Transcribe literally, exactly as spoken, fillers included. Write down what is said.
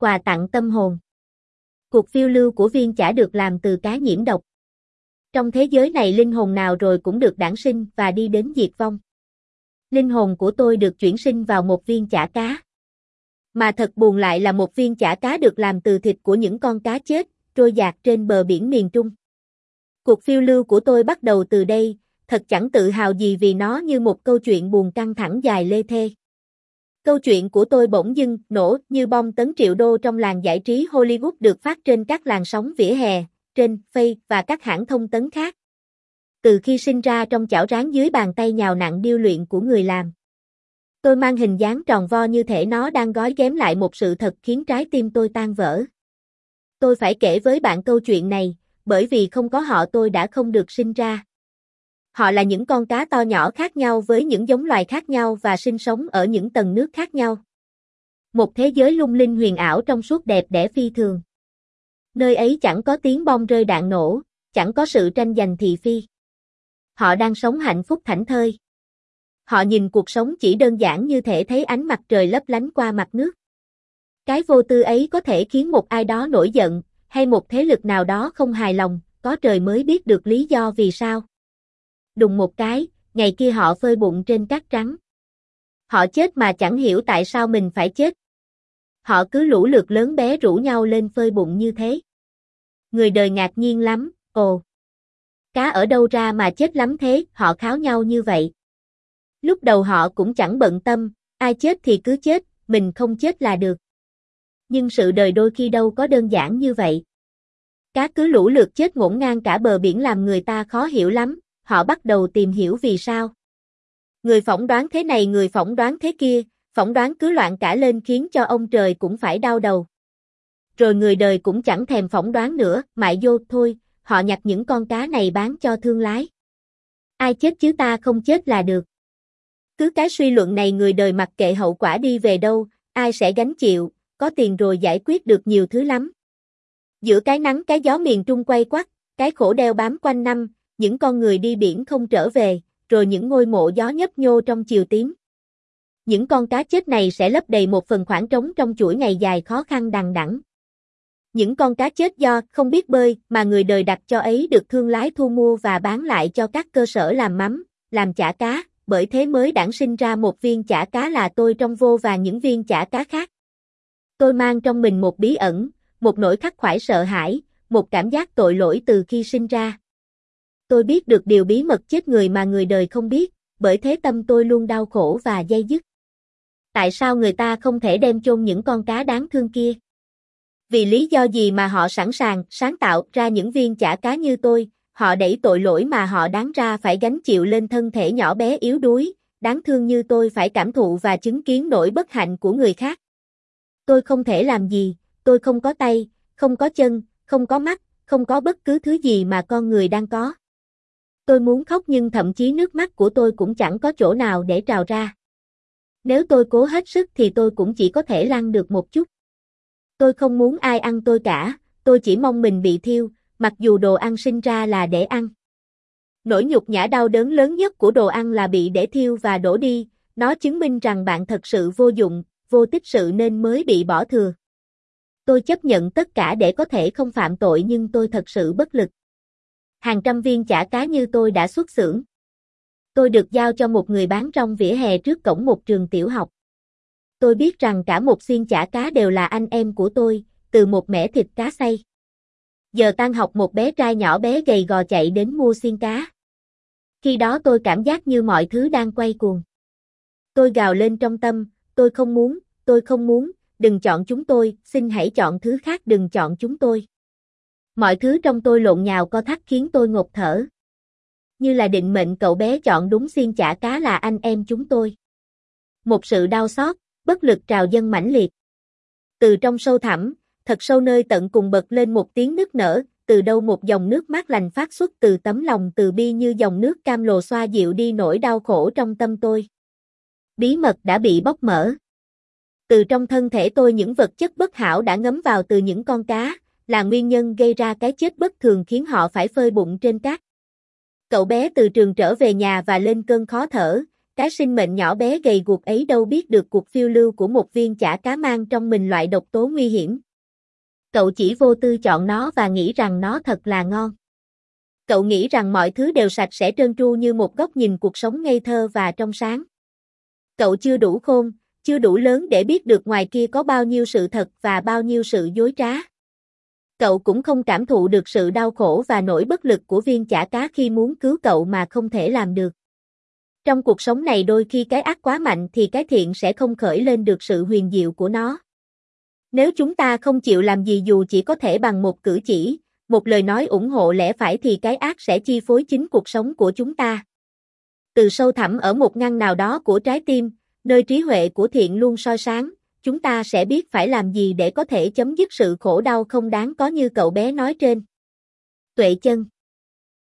Quà tặng tâm hồn. Cuộc phiêu lưu của viên chả được làm từ cá nhiễm độc. Trong thế giới này linh hồn nào rồi cũng được đản sinh và đi đến diệt vong. Linh hồn của tôi được chuyển sinh vào một viên chả cá. Mà thật buồn lại là một viên chả cá được làm từ thịt của những con cá chết, trôi dạt trên bờ biển miền Trung. Cuộc phiêu lưu của tôi bắt đầu từ đây, thật chẳng tự hào gì vì nó như một câu chuyện buồn căng thẳng dài lê thê. Câu chuyện của tôi bỗng dưng nổ như bom tấn triệu đô trong làng giải trí Hollywood được phát trên các làn sóng vỉa hè, trên Face và các hãng thông tấn khác. Từ khi sinh ra trong chảo rán dưới bàn tay nhào nặn điêu luyện của người làm. Tôi mang hình dáng tròn vo như thể nó đang gói ghém lại một sự thật khiến trái tim tôi tan vỡ. Tôi phải kể với bạn câu chuyện này, bởi vì không có họ tôi đã không được sinh ra. Họ là những con cá to nhỏ khác nhau với những giống loài khác nhau và sinh sống ở những tầng nước khác nhau. Một thế giới lung linh huyền ảo trong suốt đẹp đẽ phi thường. Nơi ấy chẳng có tiếng bom rơi đạn nổ, chẳng có sự tranh giành thị phi. Họ đang sống hạnh phúc thảnh thơi. Họ nhìn cuộc sống chỉ đơn giản như thể thấy ánh mặt trời lấp lánh qua mặt nước. Cái vô tư ấy có thể khiến một ai đó nổi giận, hay một thế lực nào đó không hài lòng, có trời mới biết được lý do vì sao. Đùng một cái, ngày kia họ phơi bụng trên cát trắng. Họ chết mà chẳng hiểu tại sao mình phải chết. Họ cứ lũ lượt lớn bé rủ nhau lên phơi bụng như thế. Người đời ngạc nhiên lắm, ồ. Cá ở đâu ra mà chết lắm thế, họ kháo nhau như vậy. Lúc đầu họ cũng chẳng bận tâm, ai chết thì cứ chết, mình không chết là được. Nhưng sự đời đôi khi đâu có đơn giản như vậy. Cá cứ lũ lượt chết ngổn ngang cả bờ biển làm người ta khó hiểu lắm, họ bắt đầu tìm hiểu vì sao. Người phỏng đoán thế này người phỏng đoán thế kia, phỏng đoán cứ loạn cả lên khiến cho ông trời cũng phải đau đầu. Rồi người đời cũng chẳng thèm phỏng đoán nữa, mại vô thôi, họ nhặt những con cá này bán cho thương lái. Ai chết chứ ta không chết là được. Cứ cái suy luận này người đời mặc kệ hậu quả đi về đâu, ai sẽ gánh chịu, có tiền rồi giải quyết được nhiều thứ lắm. Giữa cái nắng cái gió miền Trung quay quắt, cái khổ đeo bám quanh năm, những con người đi biển không trở về, rồi những ngôi mộ gió nhấp nhô trong chiều tím. Những con cá chết này sẽ lấp đầy một phần khoảng trống trong chuỗi ngày dài khó khăn đằng đẵng. Những con cá chết do không biết bơi mà người đời đặt cho ấy được thương lái thu mua và bán lại cho các cơ sở làm mắm, làm chả cá, bởi thế mới đản sinh ra một viên chả cá là tôi trong vô vàn những viên chả cá khác. Tôi mang trong mình một bí ẩn, một nỗi khắc khoải sợ hãi, một cảm giác tội lỗi từ khi sinh ra. Tôi biết được điều bí mật chết người mà người đời không biết, bởi thế tâm tôi luôn đau khổ và day dứt. Tại sao người ta không thể đem chôn những con cá đáng thương kia? Vì lý do gì mà họ sẵn sàng sáng tạo ra những viên chả cá như tôi, họ đẩy tội lỗi mà họ đáng ra phải gánh chịu lên thân thể nhỏ bé yếu đuối, đáng thương như tôi phải cảm thụ và chứng kiến nỗi bất hạnh của người khác. Tôi không thể làm gì, tôi không có tay, không có chân, không có mắt, không có bất cứ thứ gì mà con người đang có. Tôi muốn khóc nhưng thậm chí nước mắt của tôi cũng chẳng có chỗ nào để trào ra. Nếu tôi cố hết sức thì tôi cũng chỉ có thể lăn được một chút. Tôi không muốn ai ăn tôi cả, tôi chỉ mong mình bị thiêu, mặc dù đồ ăn sinh ra là để ăn. Nỗi nhục nhã đau đớn lớn nhất của đồ ăn là bị để thiêu và đổ đi, nó chứng minh rằng bạn thật sự vô dụng, vô tích sự nên mới bị bỏ thừa. Tôi chấp nhận tất cả để có thể không phạm tội nhưng tôi thật sự bất lực. Hàng trăm viên chả cá như tôi đã xuất xưởng. Tôi được giao cho một người bán rong vỉa hè trước cổng một trường tiểu học. Tôi biết rằng cả một xiên chả cá đều là anh em của tôi, từ một mẻ thịt cá xay. Giờ tan học một bé trai nhỏ bé gầy gò chạy đến mua xiên cá. Khi đó tôi cảm giác như mọi thứ đang quay cuồng. Tôi gào lên trong tâm, tôi không muốn, tôi không muốn, đừng chọn chúng tôi, xin hãy chọn thứ khác đừng chọn chúng tôi. Mọi thứ trong tôi lộn nhào co thắt khiến tôi ngột thở. Như là định mệnh cậu bé chọn đúng xiên chả cá là anh em chúng tôi. Một sự đau xót, bất lực trào dâng mãnh liệt. Từ trong sâu thẳm, thật sâu nơi tận cùng bật lên một tiếng nức nở, từ đâu một dòng nước mát lành phát xuất từ tấm lòng từ bi như dòng nước cam lồ xoa dịu đi nỗi đau khổ trong tâm tôi. Bí mật đã bị bóc mở. Từ trong thân thể tôi những vật chất bất hảo đã ngấm vào từ những con cá, là nguyên nhân gây ra cái chết bất thường khiến họ phải phơi bụng trên cát. Cậu bé từ trường trở về nhà và lên cơn khó thở, cái sinh mệnh nhỏ bé gầy guộc ấy đâu biết được cuộc phiêu lưu của một viên chả cá mang trong mình loại độc tố nguy hiểm. Cậu chỉ vô tư chọn nó và nghĩ rằng nó thật là ngon. Cậu nghĩ rằng mọi thứ đều sạch sẽ trơn tru như một góc nhìn cuộc sống ngây thơ và trong sáng. Cậu chưa đủ khôn, chưa đủ lớn để biết được ngoài kia có bao nhiêu sự thật và bao nhiêu sự dối trá. Cậu cũng không cảm thụ được sự đau khổ và nỗi bất lực của viên chả cá khi muốn cứu cậu mà không thể làm được. Trong cuộc sống này đôi khi cái ác quá mạnh thì cái thiện sẽ không khởi lên được sự huyền diệu của nó. Nếu chúng ta không chịu làm gì dù chỉ có thể bằng một cử chỉ, một lời nói ủng hộ lẽ phải thì cái ác sẽ chi phối chính cuộc sống của chúng ta. Từ sâu thẳm ở một ngăn nào đó của trái tim, nơi trí huệ của thiện luôn soi sáng, chúng ta sẽ biết phải làm gì để có thể chấm dứt sự khổ đau không đáng có như cậu bé nói trên. Tuệ chân